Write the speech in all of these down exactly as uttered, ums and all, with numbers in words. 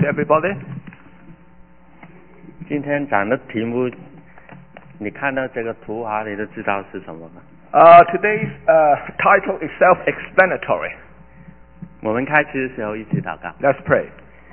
to everybody. 今天讲的题目，你看到这个图画，你都知道是什么吗？ Uh, today's uh, title is self-explanatory. 我们开始的时候一起祷告。 Let's pray.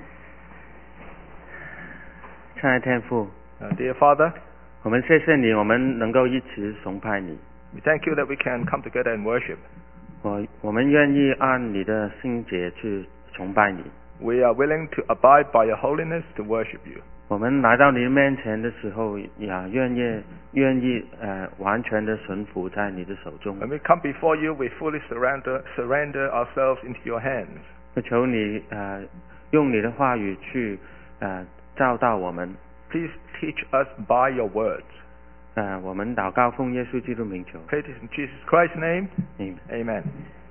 亲爱的天父， Uh, dear Father, 我们谢谢你，我们能够一起崇拜你。 we thank you that we can come together and worship. 我我们愿意按你的心节去崇拜你。 We are willing to abide by your holiness to worship you. 我们来到你面前的时候，也愿意愿意呃完全的顺服在你的手中。 When we come before you, we fully surrender surrender ourselves into your hands. 求你呃用你的话语去呃教导我们。 Please teach us by your words. 呃，我们祷告奉耶稣基督名求。 Pray this in Jesus Christ's name. 嗯。 Amen.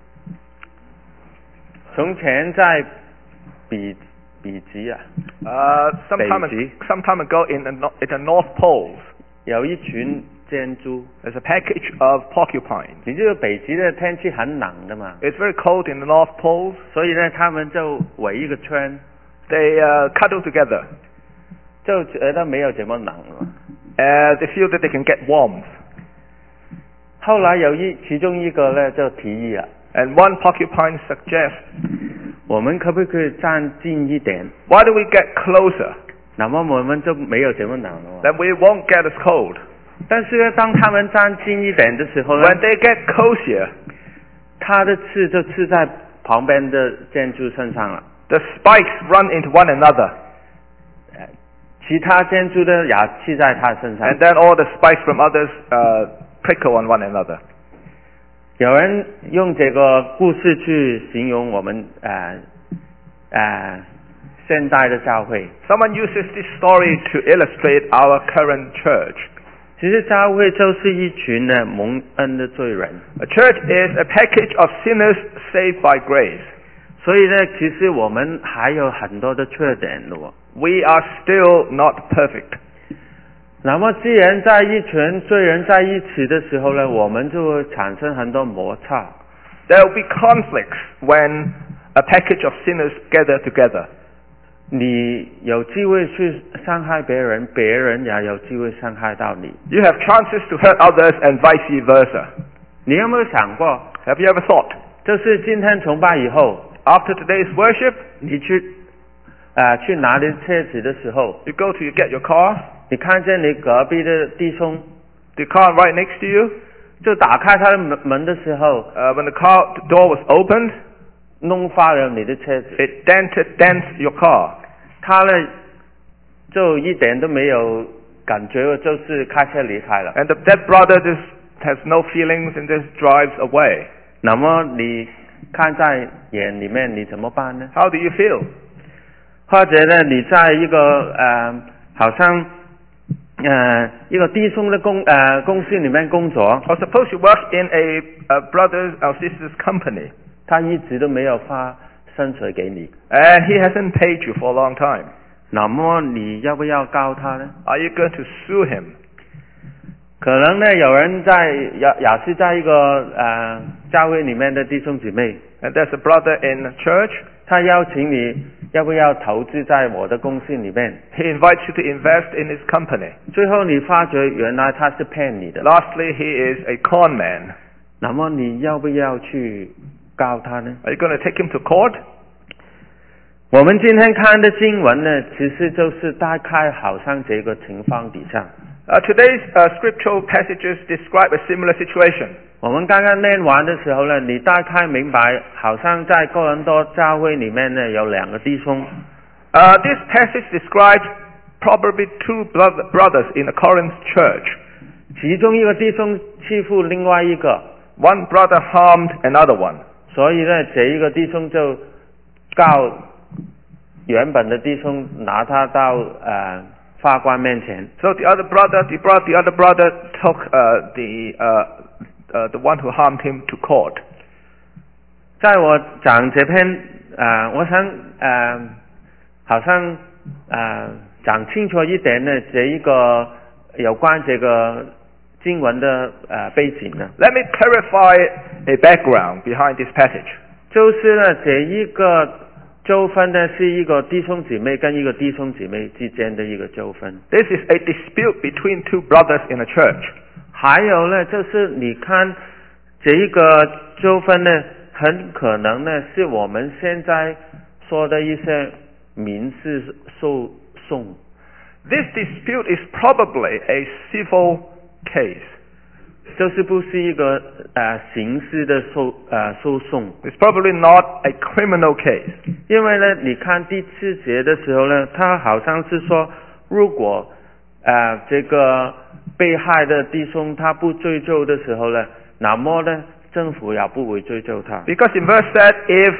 从前在比比极啊， Uh, some, time, Beijing. some time ago in the, no- in the North Poles, 有一群箭猪。 there's a package of porcupines. 你这个北极的天气很冷的嘛， It's very cold in the North Poles. 所以呢，他们就围一个圈， They uh, cuddle together. 就觉得没有这么冷了。 Uh, they feel that they can get warmth. 后来有一其中一个呢就提议了， And one porcupine suggests, 我们可不可以站近一点？ why don't we get closer? 那么我们就没有这么冷了。 Then we won't get as cold. 但是呢，当他们站近一点的时候呢， When they get closer, 他的刺就刺在旁边的建筑身上了。 the spikes run into one another. 呃其他建筑的也刺在他身上。 And then all the spikes from others uh, prickle on one another. 有人用这个故事去形容我们呃呃现代的教会。 Someone uses this story to illustrate our current church. 其实教会就是一群呢蒙恩的罪人， A church is a package of sinners saved by grace. 所以呢，其实我们还有很多的缺点的哦。 We are still not perfect. 那么，既然在一群罪人在一起的时候呢，我们就会产生很多摩擦。 There will be conflicts when a package of sinners gather together. 你有机会去伤害别人，别人也有机会伤害到你。 You have chances to hurt others and vice versa. 你有没有想过， Have you ever thought, 就是今天崇拜以后， after today's worship, 你去呃去拿你的车子的时候， you go to get your car, 你看见你隔壁的弟兄 the car right next to you, 就打开他的门门的时候， uh, when the car door was opened, 弄坏了你的车子， it dented dents your car. 他呢就一点都没有感觉，就是开车离开了。 And the, that brother just has no feelings and just drives away. 那么你看在眼里面，你怎么办呢？ How do you feel? 或者呢，你在一个呃，好像呃一个弟兄的公呃公司里面工作， Or suppose you work in a, a brother's or sister's company, 他一直都没有发薪水给你， and he hasn't paid you for a long time. 那么你要不要告他呢？ Are you going to sue him? 可能呢，有人在也也是在一个呃教会里面的弟兄姊妹， And there's a brother in church, 他邀请你要不要投资在我的公司里面， he invites you to invest in his company. 最后你发觉原来他是骗你的， Lastly, he is a con man. 那么你要不要去告他呢？ Are you going to take him to court? 我们今天看的经文呢，其实就是大概好像这个情况底下。 Uh, today's uh, scriptural passages describe a similar situation. 我们刚刚念完的时候呢，你大概明白，好像在哥林多教会里面呢，有两个弟兄。 Uh, this passage describes probably two brother, brothers in a Corinth church. 其中一个弟兄欺负另外一个， One brother harmed another one. 所以呢，这一个弟兄就告原本的弟兄，拿他到呃法官面前。 So the other brother, the, bro- the other brother took uh, the uh, uh, the one who harmed him to court. 在我讲这篇呃，我想呃，好像呃讲清楚一点呢，这一个有关这个经文的呃背景呢， Let me clarify a background behind this passage. 就是呢这一个纠纷呢是一个弟兄姊妹跟一个弟兄姊妹之间的一个纠纷。 This is a dispute between two brothers in a church. 还有呢，就是你看这一个纠纷呢，很可能呢是我们现在说的一些民事诉讼。 This dispute is probably a civil case. 就是不是一个呃刑事的诉呃诉讼。 It's probably not a criminal case. 因为呢，你看第四节的时候呢，他好像是说，如果呃这个被害的弟兄他不追究的时候呢，那么呢政府也不会追究他。 Because in verse said, if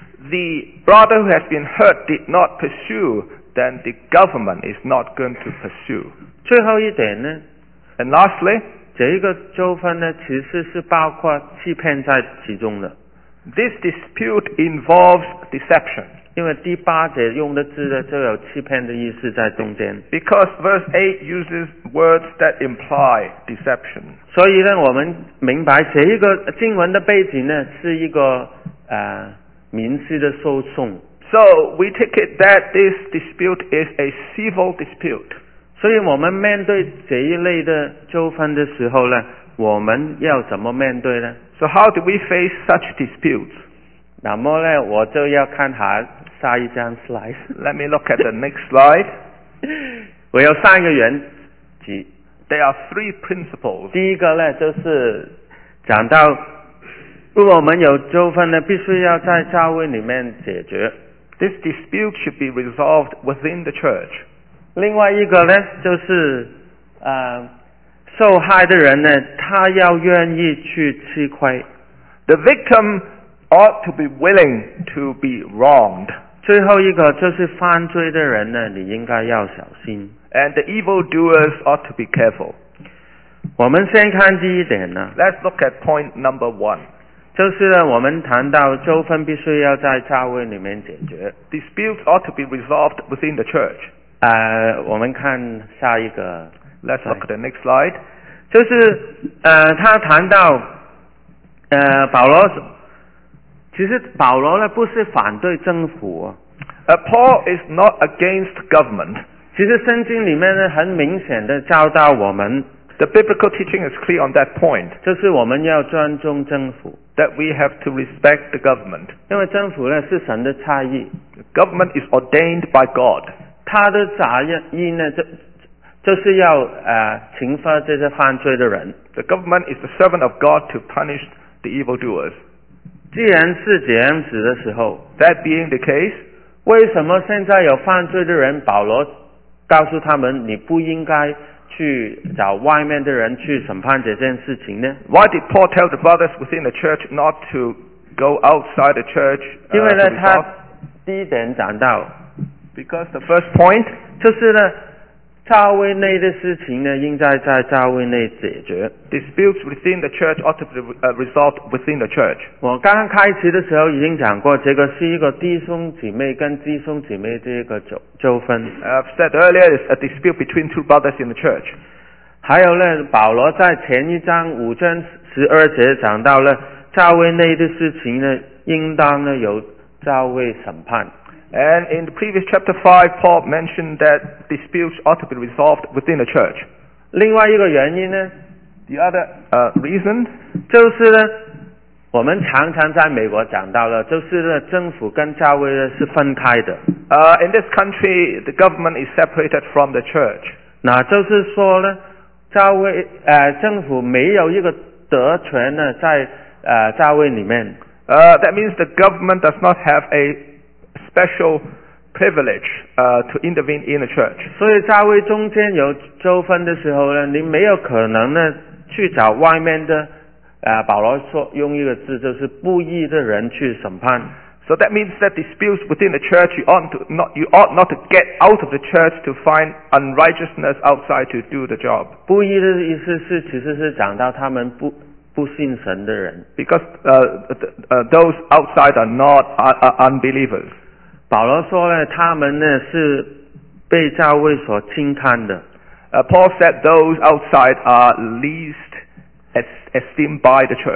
the brother who has been hurt did not pursue, then the government is not going to pursue. 最后一点呢， And lastly, 这一个纠纷呢，其实是包括欺骗在其中的。 this dispute involves deception. 因为第八节用的字呢，就有欺骗的意思在中间。 Because verse eight uses words that imply deception. 所以呢，我们明白这一个经文的背景呢，是一个呃民事的诉讼。 So we take it that this dispute is a civil dispute. 所以我们面对这一类的纠纷的时候呢，我们要怎么面对呢？ So how do we face such disputes? 那么呢，我就要看下下一张 slide。 Let me look at the next slide. 我有三个原则。 There are three principles. 第一个呢，就是讲到，如果我们有纠纷呢，必须要在教会里面解决。 This dispute should be resolved within the church. 另外一个呢，就是呃，受害的人呢，他要愿意去吃亏。 The victim ought to be willing to be wronged. 最后一个就是犯罪的人呢，你应该要小心。 And the evildoers ought to be careful. 我们先看第一点呢， Let's look at point number one. 就是呢，我们谈到纠纷必须要在教会里面解决。 Disputes ought to be resolved within the church. 呃，我们看下一个 Let's look at the next slide. 就是呃，他谈到呃，保罗，其实保罗呢不是反对政府、哦， Uh, Paul is not against government. 其实圣经里面呢很明显的教导我们， The biblical teaching is clear on that point, 就是我们要尊重政府， that we have to respect the government. 因为政府呢是神的差役， Government is ordained by God. 他的责任呢就就是要呃惩罚这些犯罪的人。 The government is the servant of God to punish the evildoers. 既然是这样子的时候， That being the case, 为什么现在有犯罪的人，保罗告诉他们你不应该去找外面的人去审判这件事情呢？ why did Paul tell the brothers within the church not to go outside the church? uh, 因为呢 to，resolve? 他第一点讲到， Because the first point, 就是呢，教会内的事情呢，应该在教会内解决。 disputes within the church ought to be uh, resolved within the church. 我刚刚开始的时候已经讲过，这个是一个弟兄姊妹跟弟兄姊妹这个纠纠纷。 I've said earlier, it's a dispute between two brothers in the church. 还有呢，保罗在前一章五章十二节讲到了教会内的事情呢，应当呢由教会审判。 And in the previous chapter five, Paul mentioned that disputes ought to be resolved within the church. 另外一个原因呢， The other uh, reason, 就是呢，我们常常在美国讲到了，就是呢，政府跟教会呢是分开的。 uh, in this country, the government is separated from the church. 那就是说呢，教会呃政府没有一个特权呢在呃教会里面。 Uh, that means the government does not have a special privilege uh, to intervene in the church. 所以教会中间有纠纷的时候呢，你没有可能呢去找外面的，呃，保罗说用一个字就是不义的人去审判。 So that means that disputes within the church, you ought to not, you ought not to get out of the church to find unrighteousness outside to do the job. 不义的意思是其实是讲到他们不不信神的人。 Because uh, th- uh, those outside are not uh, uh, unbelievers. 保罗说呢，他们呢是被教会所轻看的。 Uh, Paul said those outside are least es- esteemed by the church.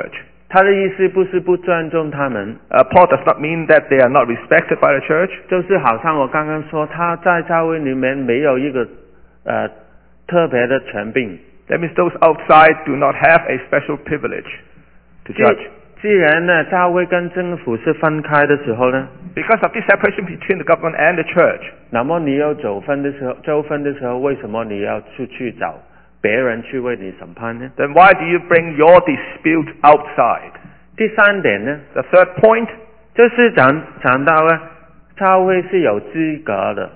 他的意思不是不尊重他们， Uh, Paul does not mean that they are not respected by the church. 就是好像我刚刚说，他在教会里面没有一个呃特别的权柄。 That means those outside do not have a special privilege to 既 judge. 既然呢，教会跟政府是分开的时候呢， Because of this separation between the government and the church, 那么你有纠纷的时候，纠纷的时候，为什么你要出去找别人去为你审判呢？ then why do you bring your dispute outside? 第三点呢， The third point, 就是讲讲到呢，教会是有资格的，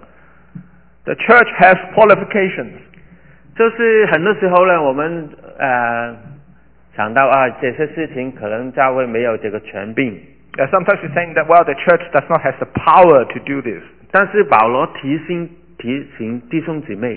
the church has qualifications. 就是很多时候呢，我们呃想到啊，这些事情可能教会没有这个权柄， Uh, sometimes we're saying that, well, the church does not have the power to do this. 但是保罗提醒提醒弟兄姊妹，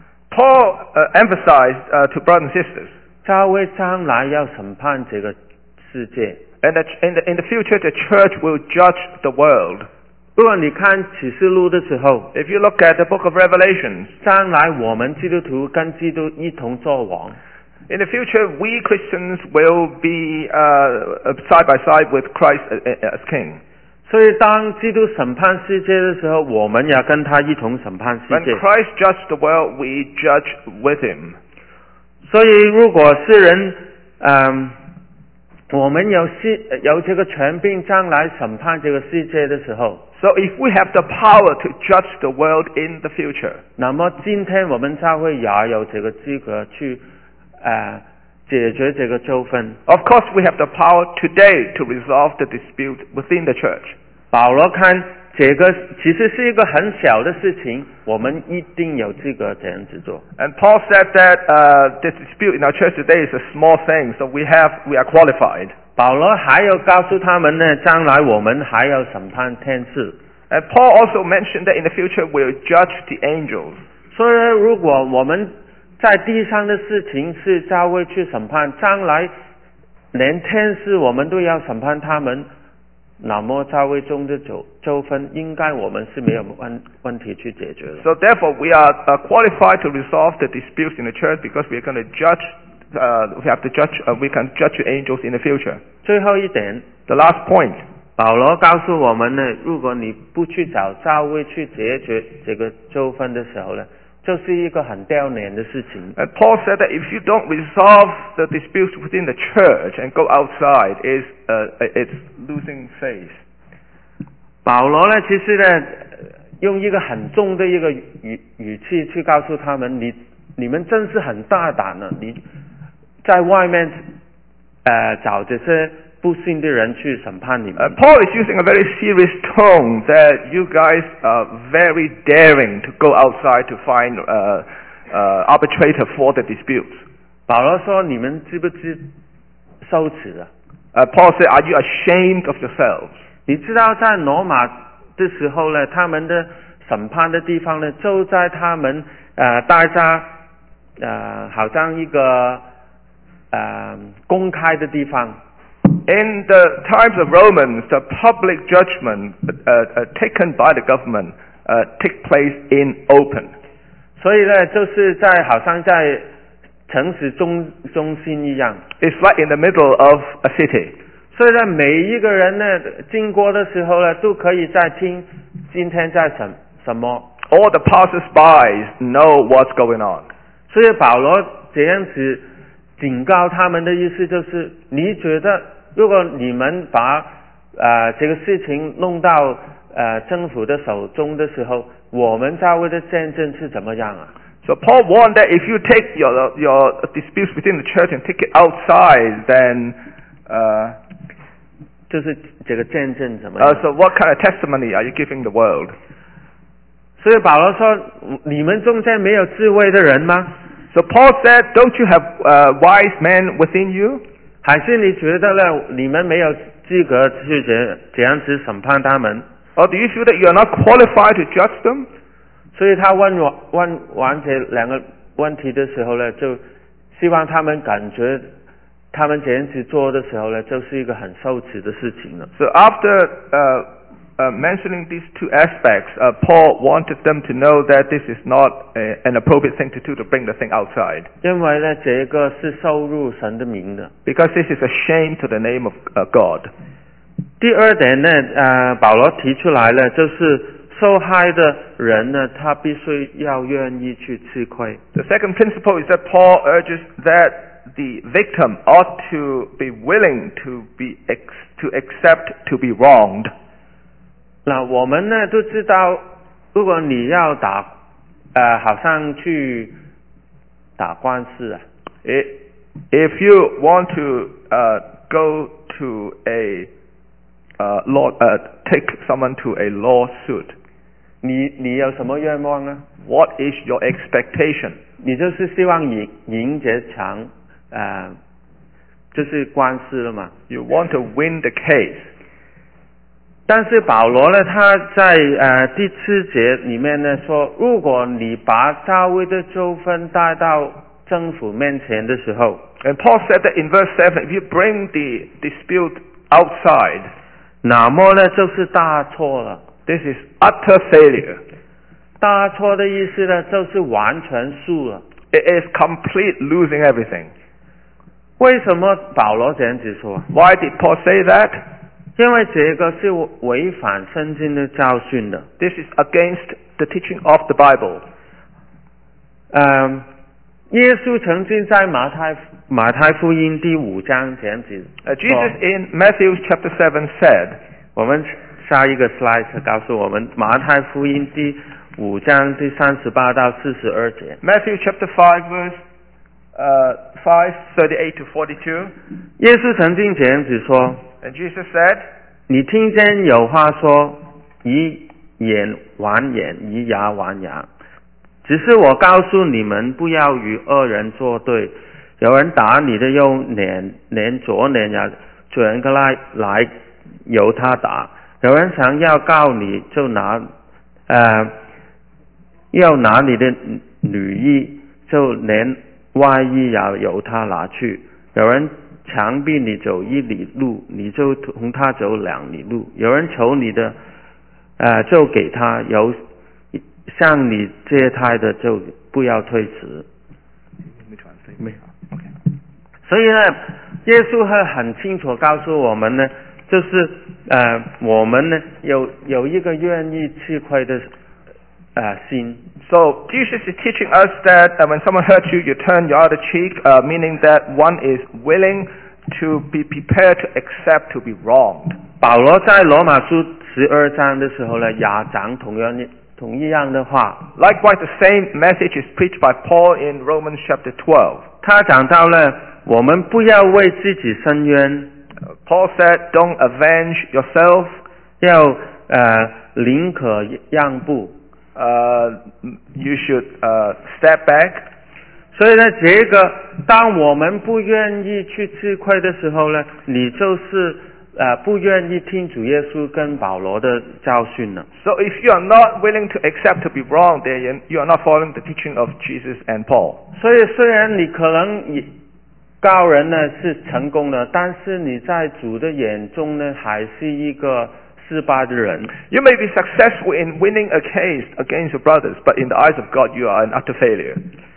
Paul uh, emphasized uh, to brothers and sisters, 教会将来要审判这个世界。 and that in the, in the future the church will judge the world. 如果你看启示录的时候， If you look at the book of Revelations, 将来我们基督徒跟基督一同作王， in the future we Christians will be uh, side by side with Christ as king. 所以当基督审判世界的时候，我们也跟他一同审判世 When 界。 Christ judged the world, we judge with him. 所以如果世人，嗯，我们有世有这个权柄，将来审判这个世界的时候， So if we have the power to judge the world in the future, 那么今天我们教会也有这个资格去，呃，解决这个纠纷。 of course we have the power today to resolve the dispute within the church. 保罗看这个其实是一个很小的事情，我们一定有资格这样子做。 And Paul said that uh, this dispute in our church today is a small thing, so we have we are qualified. 保罗还有告诉他们呢，将来我们还要审判天使。 And Paul also mentioned that in the future we'll judge the angels. 所以如果我们在地上的事情是教会去审判，将来连天使我们都要审判他们，那么教会中的纠纠纷，应该我们是没有问问题去解决的。 So therefore we are uh, qualified to resolve the disputes in the church because we are going to judge, uh, we have to judge, uh, we can judge the angels in the future. 最后一点， The last point, 保罗告诉我们呢，如果你不去找教会去解决这个纠纷的时候呢，就是一个很丢脸的事情。 and Paul said that if you don't resolve the disputes within the church and go outside, is uh, it's losing face. 保罗呢，其实呢，用一个很重的一个语语气去告诉他们，你你们真是很大胆呢，你在外面呃找这些不信的人去审判你们。 Uh, Paul is using a very serious tone that you guys are very daring to go outside to find uh, uh, arbitrator for the disputes. 保罗说：“你们知不知羞耻啊？ Uh, Paul said, are you ashamed of yourselves? 你知道在罗马的时候呢，他们的审判的地方呢，就在他们呃大家呃好像一个呃公开的地方。” In the times of Romans, the public judgment uh, uh, taken by the government uh, take place in open. 所以呢，就是在好像在城市中中心一样。 It's like in the middle of a city. 所以呢，每一个人呢经过的时候呢，都可以在听今天在什什么。 All the passers-by know what's going on. 所以保罗这样子警告他们的意思就是，你觉得如果你们把呃这个事情弄到呃政府的手中的时候，我们教会的见证是怎么样啊？ So Paul warned that if you take your your disputes within the church and take it outside, then uh, 就是这个见证怎么样？ uh, so what kind of testimony are you giving the world? 所以保罗说，你们中间没有智慧的人吗？ So Paul said, don't you have uh, wise men within you? 还是你觉得呢？你们没有资格去这这样子审判他们？ Or do you feel that you are not qualified to judge them? 所以他问完问完这两个问题的时候呢，就希望他们感觉他们这样子做的时候呢，就是一个很羞耻的事情了。 So after uh, uh, mentioning these two aspects, uh, Paul wanted them to know that this is not a, an appropriate thing to do to bring the thing outside. 因为呢，这个是羞辱神的名的。 Because this is a shame to the name of uh, God. 第二点呢，呃，保罗提出来了，就是受害的人呢，他必须要愿意去吃亏。 The second principle is that Paul urges that the victim ought to be willing to be ex to accept to be wronged. 那我们呢都知道，如果你要打，呃，好像去打官司啊。 If if you want to uh, go to a uh, law, uh, take someone to a lawsuit, 你你有什么愿望呢？ what is your expectation? 你就是希望赢赢这场，呃，就是官司了嘛。 You want to win the case. 但是保罗呢，他在呃第四节里面呢说，如果你把大卫的纠纷带到政府面前的时候， And Paul said that in verse seven, if you bring the dispute outside, 那么呢就是大错了。 this is utter failure. 大错的意思呢，就是完全输了。 It is complete losing everything. 为什么保罗这样子说？ Why did Paul say that? 因为这个是违反圣经的教训的。 This is against the teaching of the Bible. 嗯，耶稣曾经在马太马太福音第五章这样子 Uh, Jesus in Matthew chapter seven said, 我们下一个 slide 告诉我们马太福音第五章第三十八到四十二节。 Matthew chapter five verse uh, five, thirty-eight to forty-two. 耶稣曾经这样子说， And Jesus said, 你听见有话说，以眼还眼，以牙还牙。只是我告诉你们，不要与恶人作对。有人打你的右脸，连左脸也转过来来由他打；有人想要告你，就拿呃要拿你的女衣，就连外衣也由他拿去。有人强逼你走一里路，你就同他走两里路；有人求你的，呃，就给他；有向你借贷的，就不要推辞。所以呢，耶稣会很清楚告诉我们呢，就是呃，我们呢有有一个愿意吃亏的呃心。 so Jesus is teaching us that uh, when someone hurts you, you turn your other cheek, uh, meaning that one is willing to be prepared to accept to be wronged. 保罗在罗马书十二章的时候呢，也讲同样同一样的话。 Likewise, the same message is preached by Paul in Romans chapter twelve. 他讲到了，我们不要为自己伸冤。 Uh, Paul said, "Don't avenge yourself." 要呃宁可让步。 Uh, you should uh, step back. 所以呢，这个当我们不愿意去吃亏的时候呢，你就是呃不愿意听主耶稣跟保罗的教训了。 So if you are not willing to accept to be wrong, then you are not following the teaching of Jesus and Paul. 所以虽然你可能也告人呢是成功的，但是你在主的眼中呢还是一个失败的人。 You may be successful in winning a case against your brothers, but in the eyes of God, you are an utter failure.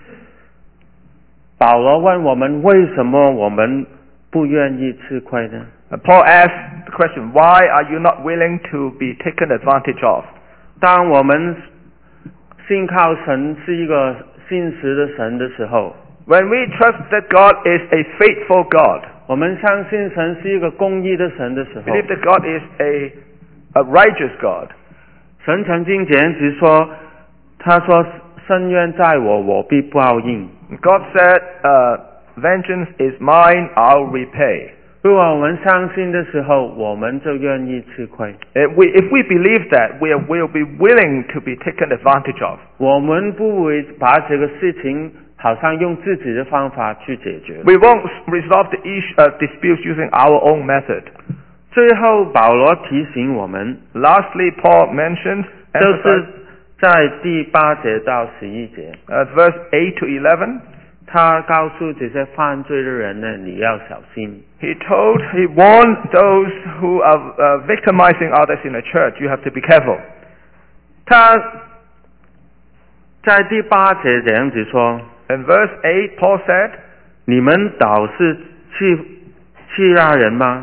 保罗问我们，为什么我们不愿意吃亏呢？ Paul asked the question, why are you not willing to be taken advantage of? 当我们信靠神是一个信实的神的时候， When we trust that God is a faithful God, 我们相信神是一个公义的神的时候， believe that God is a, a righteous God. 神曾经这样子说，他说深渊在我，我必报应。 God said, uh, vengeance is mine, I'll repay. 如果我们相信的时候，我们就愿意吃亏。 If we, if we believe that, we will be willing to be taken advantage of. 我们不会把这个事情好像用自己的方法去解决。 We won't resolve the issue, uh, disputes using our own method. 最后，保罗提醒我们， Lastly, Paul mentioned, 就是在第八节到十一节， uh, verse eight to eleven. 他告诉这些犯罪的人呢，你要小心。 He told, he warned those who are uh, victimizing others in the church, you have to be careful. 他在第八节这样子说 In verse eight, Paul said, 你们倒是欺欺压人吗？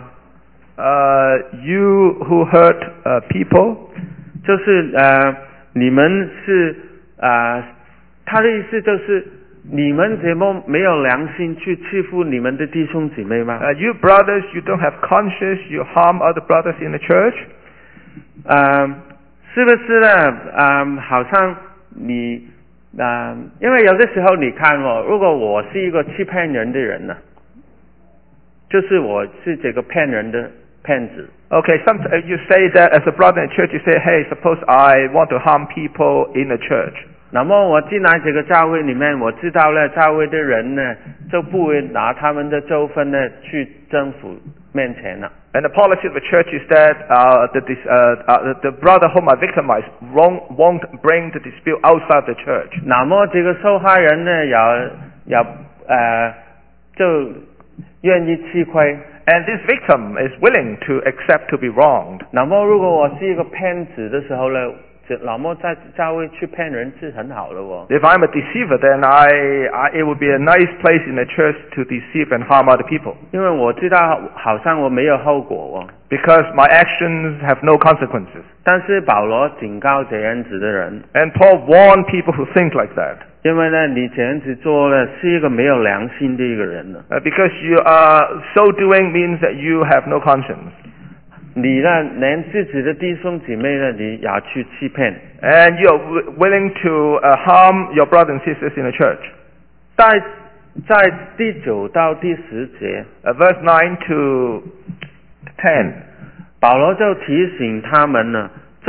uh, you who hurt uh, people, 就是呃，你们是呃，他的意思就是你们怎么没有良心去欺负你们的弟兄姊妹吗？ uh, you brothers, you don't have conscience, you harm other brothers in the church. 呃，是不是呢？呃，好像你呃，因为有的时候你看哦，如果我是一个欺骗人的人呢，就是我是这个骗人的骗子。 Okay, sometimes you say that as a brother in church, you say, hey, suppose I want to harm people in the church. 那么我进来这个教会里面，我知道了教会的人呢，就不会拿他们的纠纷呢去政府面前了。 And the policy of the church is that uh, the, dis, uh, uh, the brother whom I victimized won't, won't bring the dispute outside the church. 那么这个受害人呢，也也呃就愿意吃亏。 And this victim is willing to accept to be wronged. 那么如果我是一个骗子的时候呢，这那么在教会去骗人是很好的哦。 If I'm a deceiver, then I, I, it would be a nice place in the church to deceive and harm other people. 因为我知道好像我没有后果哦。 Because my actions have no consequences. 但是保罗警告这样子的人， And Paul warned people who think like that. 因为呢，你这样子做呢，是一个没有良心的一个人呢。 Uh, because you are so doing means that you have no conscience. 你呢，连自己的弟兄姊妹呢，你也去欺骗。 And you're w- willing to uh, harm your brothers and sisters in the church. 在在第九到第十节， Uh, verse nine to ten. 保罗就提醒他们呢，就是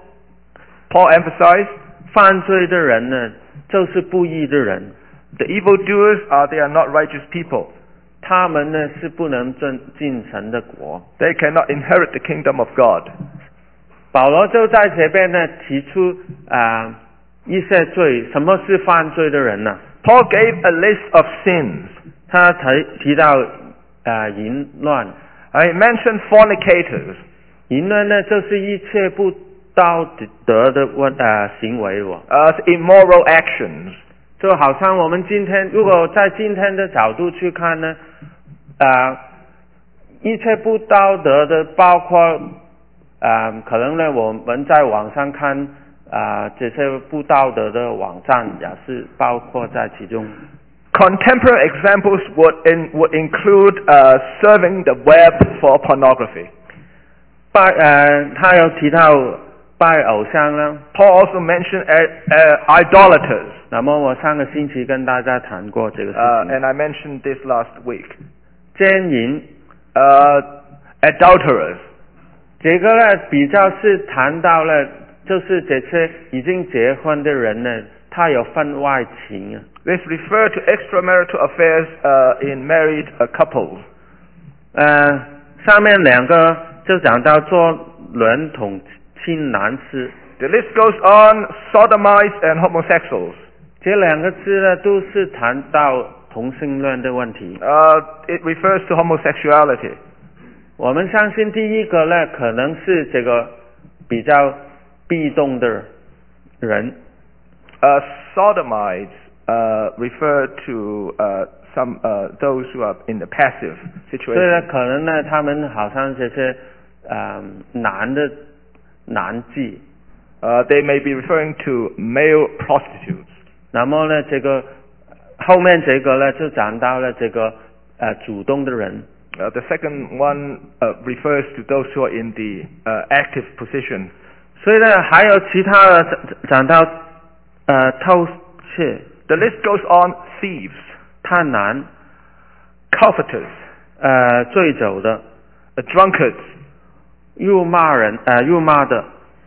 Paul emphasized, 犯罪的人呢，就是不义的人， the evildoers are they are not righteous people. 他们呢是不能进进神的国。 They cannot inherit the kingdom of God. 保罗就在这边呢提出啊、呃、一些罪，什么是犯罪的人呢？ Paul gave a list of sins. 他提提到啊、呃、淫乱， I mentioned fornicators. 淫乱呢就是一切不道德的问呃行为哦， Uh, immoral actions. 就好像我们今天如果在今天的角度去看呢，啊、呃、一切不道德的包括啊、呃、可能呢我们在网上看啊、呃、这些不道德的网站也是包括在其中。 Contemporary examples would, in, would include uh, serving the web for pornography. 拜呃他有提到拜偶像呢， Paul also mentioned uh, uh, idolaters. 那么我上个星期跟大家谈过这个事 Uh, 情。 and I mentioned this last week. 奸淫 Uh, adulterers. 这个呢比较是谈到了，就是这些已经结婚的人呢，他有分外情啊。 This refers to extramarital affairs uh, in married uh, couples. 呃，上面两个就讲到做娈童亲男士， The list goes on, sodomites and homosexuals. 这两个字呢都是谈到同性恋的问题。 Uh, it refers to homosexuality. 我们相信第一个呢，可能是这个比较被动的人。 Uh, sodomites uh, refer to uh, some uh, those who are in the passive 所以呢， situation. 可能呢，他们好像这些呃男的男妓。 Uh, they may be referring to male prostitutes. 那么呢，这个后面这个呢，就讲到了这个呃主动的人。 Uh, the second one uh, refers to those who are in the uh, active position. 所以呢，还有其他的讲讲到呃偷窃、 The list goes on: thieves, 贪婪、 covetous, 呃醉酒的、 uh, drunkards, 辱骂人呃辱骂的。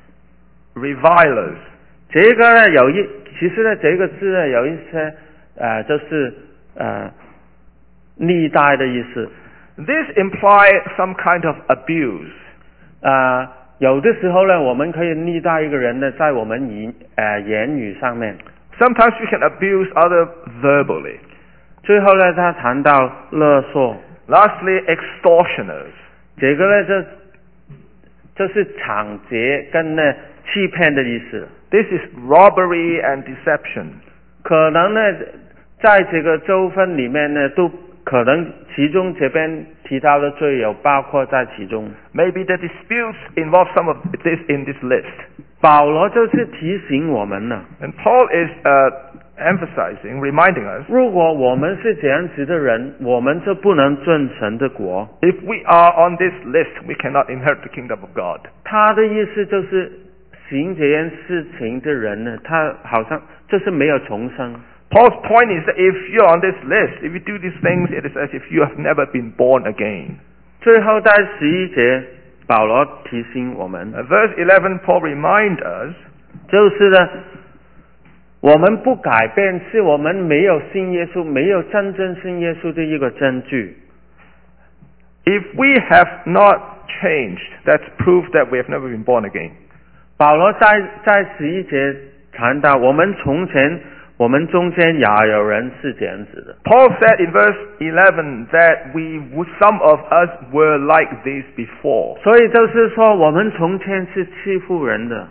revilers. 这个呢有一，其实呢这个字呢有一些呃就是呃历代的意思。 This implies some kind of abuse. 啊、呃，有的时候呢，我们可以逆待一个人呢，在我们言呃言语上面。 Sometimes we can abuse other verbally. 最后呢，他谈到勒索， Lastly, extortioners. 这个呢就就是抢劫跟呢欺骗的意思。 This is robbery and deception. 可能呢，在这个纠纷里面呢，都可能其中这边提到的罪有包括在其中。 Maybe the disputes involve some of this in this list. 保罗就是提醒我们呢， And Paul is uh, emphasizing, reminding us, 如果我们是这样子的人，我们就不能进神的国。 if we are on this list, we cannot inherit the kingdom of God. 他的意思就是行这件事情的人呢，他好像就是没有重生。 Paul's point is that if you're on this list, if you do these things, it is as if you have never been born again. 最后在十一节，保罗提醒我们， Uh, verse eleven, Paul reminds us, 就是呢，我们不改变是我们没有信耶稣，没有真正信耶稣的一个证据。 if we have not changed, that's proof that we have never been born again. 保罗在在十一节谈到，我们从前我们中间也有人是这样子的。 Paul said in verse eleven that we, would- some of us were like this before. 所以就是说，我们从前是欺负人的，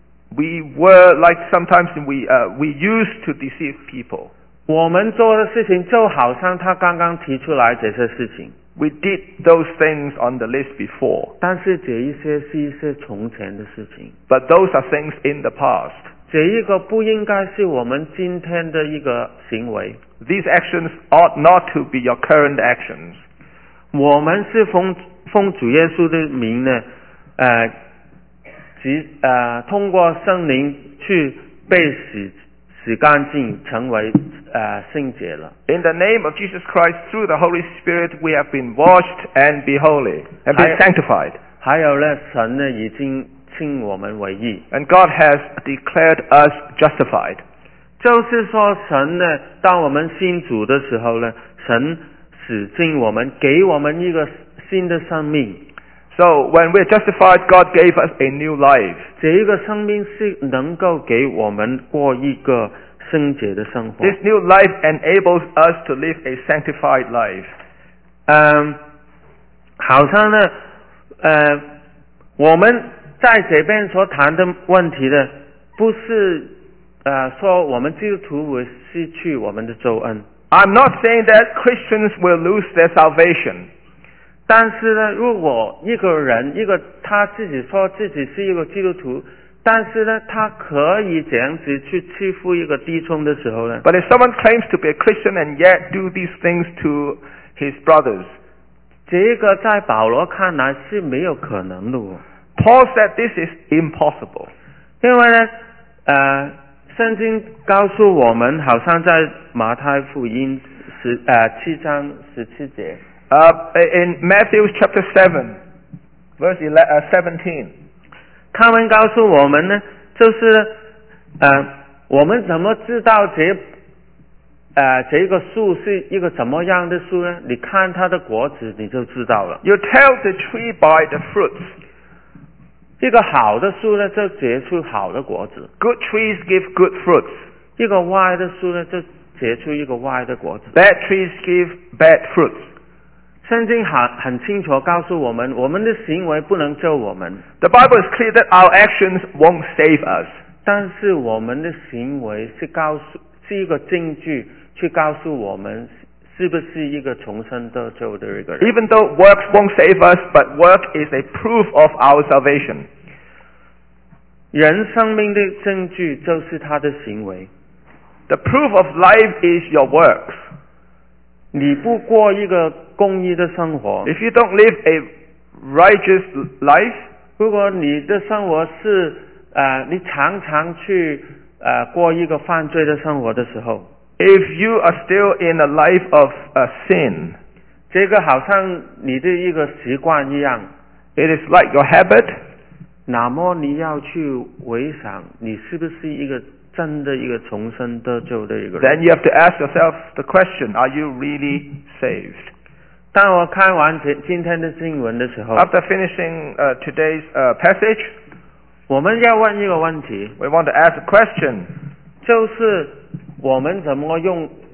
We were like sometimes we, uh, we used to deceive people. 我们做的事情就好像他刚刚提出来这些事情， We did those things on the list before. 但是这一些是一些从前的事情， But those are things in the past. 这一个不应该是我们今天的一个行为。 These actions ought not to be your current actions. 我们是奉奉主耶稣的名呢，呃，即呃通过圣灵去被洗洗干净，成为呃圣洁了。 In the name of Jesus Christ, through the Holy Spirit, we have been washed and be holy, and been I- sanctified. 还有呢，神呢已经称我们为义， And God has declared us justified. 就是说神呢，当我们信主的时候呢，神使进我们，给我们一个新的生命。 So when we're justified, God gave us a new life. 这一个生命是能够给我们过一个圣洁的生活。 This new life enables us to live a sanctified life. 嗯，好像呢，呃，我们在这边所谈的问题呢，不是呃说我们基督徒会失去我们的救恩， I'm not saying that Christians will lose their salvation. 但是呢，如果一个人一个他自己说自己是一个基督徒，但是呢，他可以这样子去欺负一个弟兄的时候呢， But if someone claims to be a Christian and yet do these things to his brothers, 这个在保罗看来是没有可能的哦。 Paul said this is impossible. 因为呢，呃，圣经告诉我们，好像在马太福音十呃七章十七节， Uh, in Matthew chapter seven, verse ele- uh, seventeen, 他们告诉我们呢，就是呃，我们怎么知道这呃这个树是一个怎么样的树呢？你看它的果子你就知道了。 you tell the tree by the fruits. 一个好的树呢，就结出好的果子； Good trees give good fruits. 一个坏的树呢，就结出一个坏的果子。 Bad trees give bad fruits. 圣经很很清楚告诉我们，我们的行为不能救我们， The Bible is clear that our actions won't save us. 但是我们的行为是告诉是一个证据，去告诉我们是不是一个重生得救的一个人。 Even though works won't save us, but work is a proof of our salvation. 人生命的证据就是他的行为。 The proof of life is your works. 你不过一个公义的生活， If you don't live a righteous life, 如果你的生活是呃，你常常去呃过一个犯罪的生活的时候， if you are still in a life of uh, sin, 这个好像你的一个习惯一样， it is like your habit, 那么你要去回想，你是不是一个真的一个重生得救的一个人？ then you have to ask yourself the question, are you really saved? 当我看完这今天的经文的时候， After finishing uh, today's uh, passage, 我们要问一个问题， we want to ask a question. 就是我们怎么用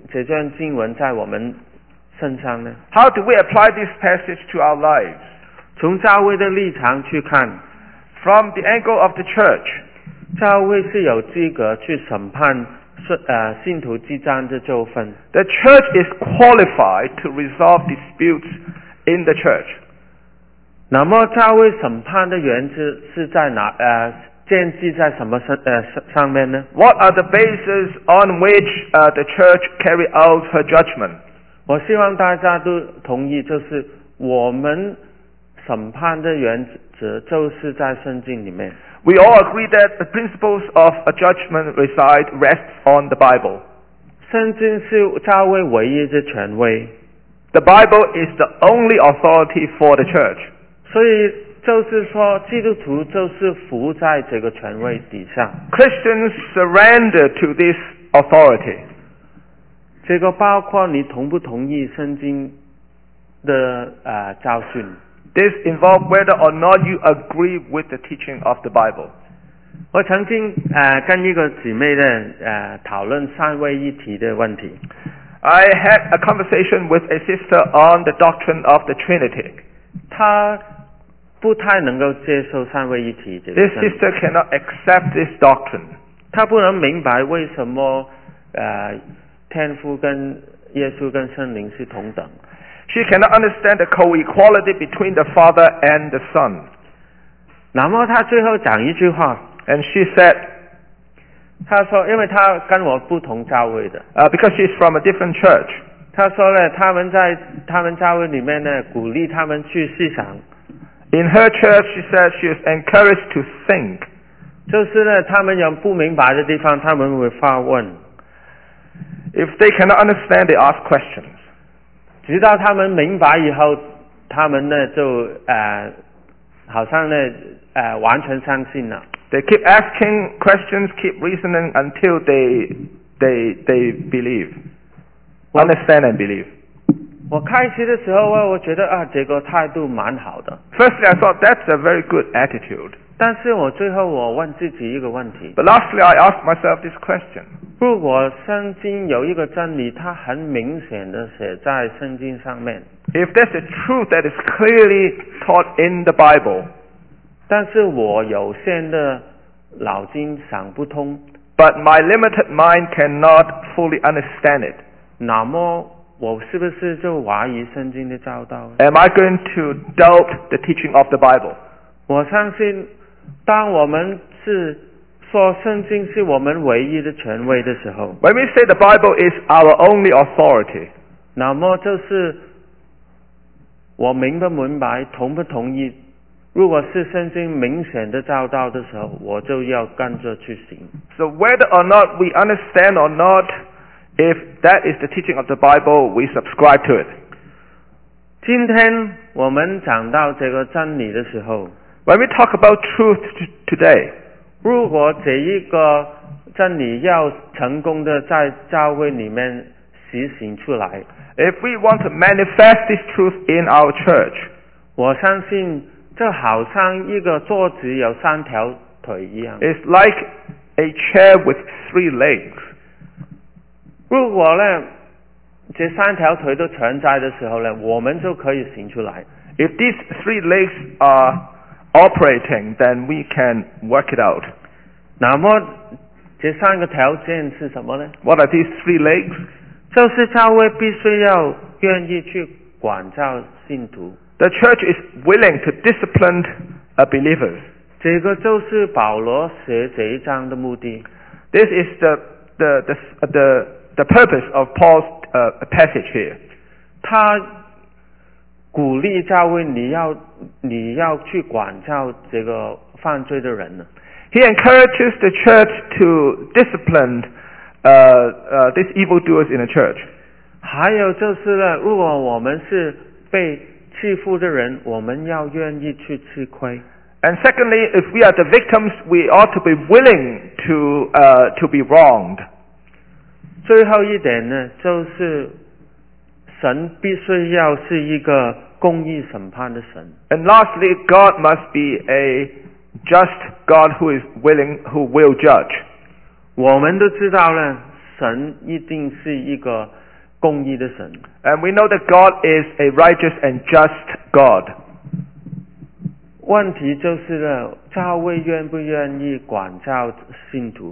这段经文在我们身上呢？ How do we apply this passage to our lives? 从教会的立场去看， From the angle of the church, 教会是有资格去审判呃信徒之间的纠纷。 the church is qualified to resolve disputes in the church. 那么教会审判的原则是在哪？呃，建基在什么上呃上面呢？ What are the bases on which uh, the church carry out her judgment? 我希望大家都同意，就是我们审判的原则就是在圣经里面。 We all agree that the principles of a judgment reside rests on the Bible. 圣经是教会唯一的权威， The Bible is the only authority for the church. 所以就是说，基督徒就是服在这个权威底下。 Christians surrender to this authority. 这个包括你同不同意圣经的呃教训。 This involves whether or not you agree with the teaching of the Bible. 我曾经呃跟一个姊妹呢呃讨论三位一体的问题。 I had a conversation with a sister on the doctrine of the Trinity. 她不太能够接受三位一体这个 This 真理， sister cannot accept this doctrine. 她不能明白为什么呃天父跟耶稣跟圣灵是同等。 She cannot understand the co-equality between the Father and the Son. 那么她最后讲一句话， And she said, 她说，因为她跟我不同教会的， uh, because she's from a different church, 她说呢，他们在他们教会里面呢，鼓励他们去思想， in her church she said she is encouraged to think. 就是呢，他们有不明白的地方，他们会发问， If they cannot understand, they ask questions. 直到他们明白以后，他们呢就呃，好像呢呃完全相信了。 They keep asking questions, keep reasoning until they they they believe, understand and believe. 我开始的时候啊，我觉得啊，这个态度蛮好的。 Firstly, I thought that's a very good attitude. 但是我最后我问自己一个问题： But lastly, I asked myself this question. 如果圣经有一个真理，它很明显的写在圣经上面， If there's a truth that is clearly taught in the Bible, 但是我有限的脑筋想不通， but my limited mind cannot fully understand it, 那么我是不是就怀疑圣经的教导？ am I going to doubt the teaching of the Bible? 我相信，当我们是说圣经是我们唯一的权威的时候， When we say the Bible is our only authority, 那么就是我明不明白，同不同意？如果是圣经明显的教导的时候，我就要跟着去行。 so whether or not we understand or not, if that is the teaching of the Bible, we subscribe to it. 今天我们讲到这个真理的时候， When we talk about truth t- today, 如果这一个真理要成功的在教会里面实行出来， if we want to manifest this truth in our church, 我相信就好像一个桌子有三条腿一样。 it's like a chair with three legs. 如果呢这三条腿都存在的时候呢，我们就可以行出来。 If these three legs are operating, then we can work it out. 那么这三个条件是什么呢？ What are these three legs? 就是教会必须要愿意去管教信徒， The church is willing to discipline uh, believers. 这个就是保罗写这一章的目的。 This is the the the uh, the, the purpose of Paul's uh, passage here. 他鼓励教会你要你要去管教这个犯罪的人呢。 He encourages the church to discipline uh, uh, these evildoers in the church. 还有就是呢，如果我们是被欺负的人，我们要愿意去吃亏。 And secondly, if we are the victims, we ought to be willing to uh, to be wronged. 最后一点呢，就是神必须要是一个公义审判的神。 And lastly, God must be a just God who is willing, who will judge. 我们都知道呢，神一定是一个公义的神。 And we know that God is a righteous and just God. 问题就是呢，教会愿不愿意管教信徒？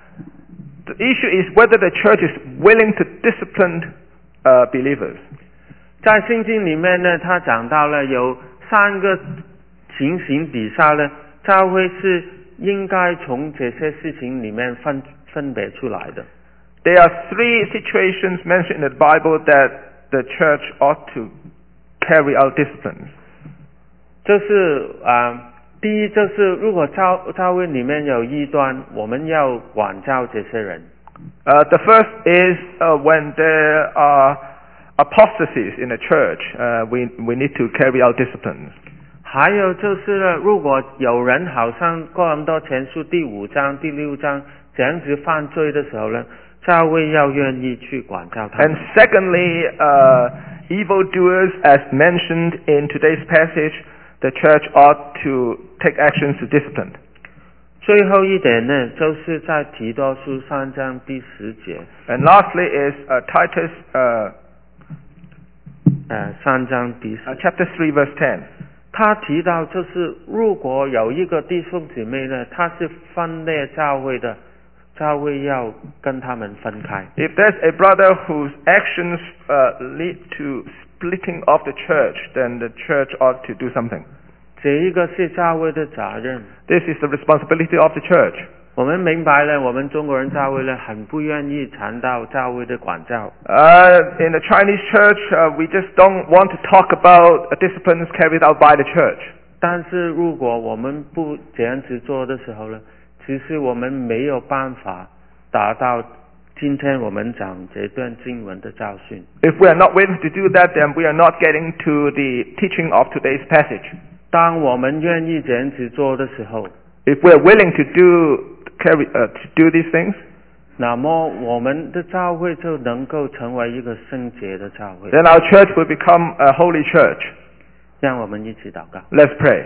The issue is whether the church is willing to discipline uh, believers. 在圣经里面呢，他讲到了有三个情形底下呢，教会是应该从这些事情里面分分别出来的。 There are three situations mentioned in the Bible that the church ought to carry out disciplines. 就是啊、呃，第一就是如果教教会里面有异端，我们要管教这些人。 Uh, the first is uh, when there are apostasies in the church, uh, we, we need to carry out disciplines. 还有就是呢，如果有人好像哥林多前书第五章、第六章这样子犯罪的时候呢，教会要愿意去管教他们。 And secondly, uh, evildoers, as mentioned in today's passage, the church ought to take actions to discipline. 最后一点呢，就是在提多书三章第十节， And lastly is uh, Titus uh, 呃，三章第十 uh, chapter three, verse ten. 他提到就是如果有一个弟兄姊妹呢，他是分裂教会的，教会要跟他们分开。 If there's a brother whose actions uh, lead to splitting of the church, then the church ought to do something. 这一个是教会的责任。 This is the responsibility of the church. 我们明白了，我们中国人教会呢，很不愿意谈到教会的管教。 Uh, in the Chinese church, uh, we just don't want to talk about uh, disciplines carried out by the church. 但是如果我们不这样子做的时候呢，其实我们没有办法达到今天我们讲这段经文的教训。 If we are not willing to do that, then we are not getting to the teaching of today's passage. 当我们愿意这样子做的时候， If we are willing to do carry uh, to do these things, 那么我们的教会就能够成为一个圣洁的教会。 then our church will become a holy church. 让我们一起祷告。 Let's pray.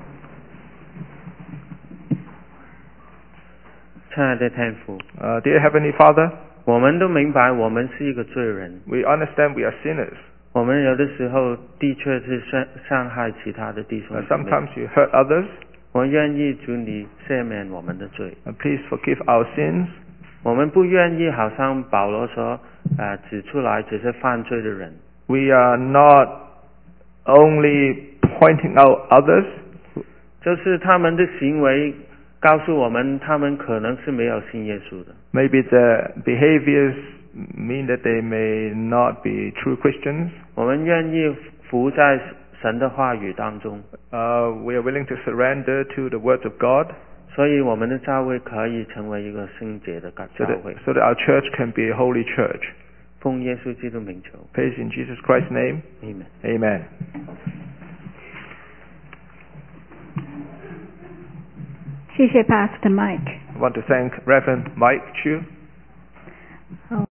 亲爱的天父， Uh, dear Heavenly Father, 我们都明白我们是一个罪人， we understand we are sinners. 我们有的时候的确是伤伤害其他的弟兄 Uh, 姊妹。 sometimes you hurt others. 我愿意主你赦免我们的罪。 Uh, please forgive our sins. 我们不愿意好像保罗说，呃，指出来这些犯罪的人。 We are not only pointing out others, 就是他们的行为告诉我们，他们可能是没有信耶稣的。 maybe the behaviors mean that they may not be true Christians. 我们愿意服在神的话语当中， Uh, we are willing to surrender to the words of God 所以我们的教会可以成为一个圣洁的 so 教 that, 会。 so that our church can be a holy church. 奉耶稣基督名求 Praise in Jesus Christ's name. ，Amen。 Amen. 谢谢 Pastor Mike。 I want to thank Reverend Mike Chu.